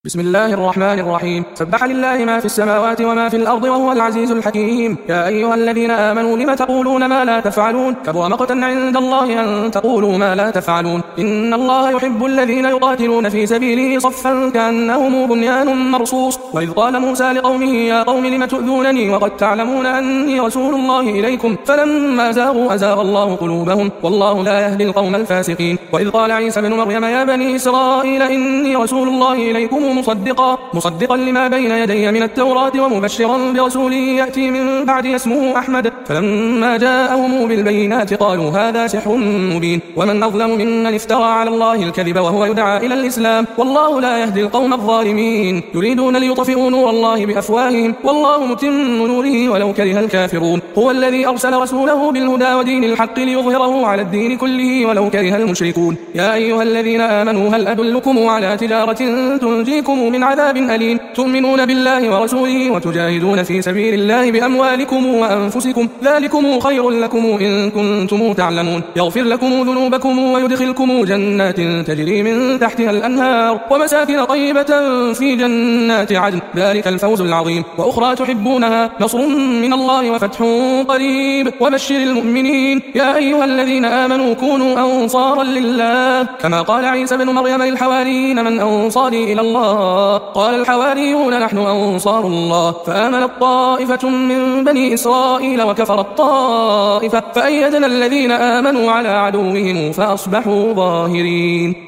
بسم الله الرحمن الرحيم. سبح لله ما في السماوات وما في الأرض وهو العزيز الحكيم. يا أيها الذين آمنوا لم تقولون ما لا تفعلون؟ كبر مقتا عند الله أن تقولوا ما لا تفعلون. إن الله يحب الذين يقاتلون في سبيله صفا كأنهم بنيان مرصوص. وإذ قال موسى لقومه يا قوم لم تؤذونني وقد تعلمون أني رسول الله إليكم فلما زاغوا أزاغ الله قلوبهم والله لا يهدي القوم الفاسقين. وإذ قال عيسى بن مريم يا بني إسرائيل إني رسول الله إليكم مصدقا لما بين يدي من التوراة ومبشرا برسول يأتي من بعد اسمه أحمد. فلما جاءهم بالبينات قالوا هذا سحر مبين. ومن أظلم ممن افترى على الله الكذب وهو يدعى إلى الإسلام والله لا يهدي القوم الظالمين. يريدون ليطفئوا نور الله بأفواههم والله متم نوره ولو كره الكافرون. هو الذي أرسل رسوله بالهدى ودين الحق ليظهره على الدين كله ولو كره المشركون. يا أيها الذين آمنوا هل أدلكم على تجارة تنجيكم من عذاب أليم تؤمنون بالله ورسوله وتجاهدون في سبيل الله بأموالكم وأنفسكم ذلكم خير لكم إن كنتم تعلمون. يغفر لكم ذنوبكم ويدخلكم جنات تجري من تحتها الأنهار ومساكن طيبة في جنات عدن ذلك الفوز العظيم. وأخرى تحبونها نصر من الله وفتح قريب وبشر المؤمنين. يا أيها الذين آمنوا كونوا أنصارا لله كما قال عيسى بن مريم للحواريين من أنصاري إلى الله قال الحواريون نحن أنصار الله. فآمنت طائفة من بني إسرائيل وكفرت طائفة فأيدنا الذين آمنوا على عدوهم فأصبحوا ظاهرين.